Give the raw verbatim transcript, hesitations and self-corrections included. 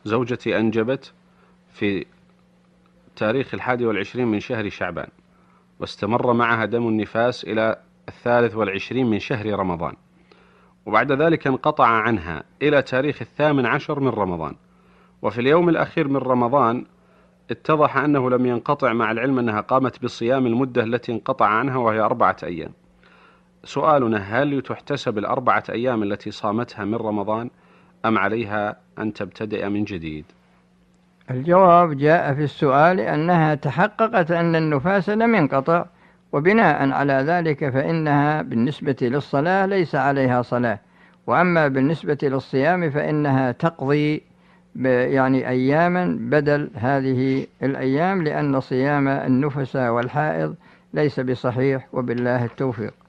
زوجتي أنجبت في تاريخ الحادي والعشرين من شهر شعبان، واستمر معها دم النفاس إلى الثالث والعشرين من شهر رمضان، وبعد ذلك انقطع عنها إلى تاريخ الثامن عشر من رمضان، وفي اليوم الأخير من رمضان اتضح أنه لم ينقطع، مع العلم أنها قامت بصيام المدة التي انقطع عنها وهي أربعة أيام. سؤالنا: هل تحتسب الأربعة أيام التي صامتها من رمضان أم عليها أن تبتدئ من جديد؟ الجواب جاء في السؤال أنها تحققت أن النفاس لم ينقطع، وبناء على ذلك فإنها بالنسبة للصلاة ليس عليها صلاة، وأما بالنسبة للصيام فإنها تقضي يعني أياما بدل هذه الأيام، لأن صيام النفس والحائض ليس بصحيح، وبالله التوفيق.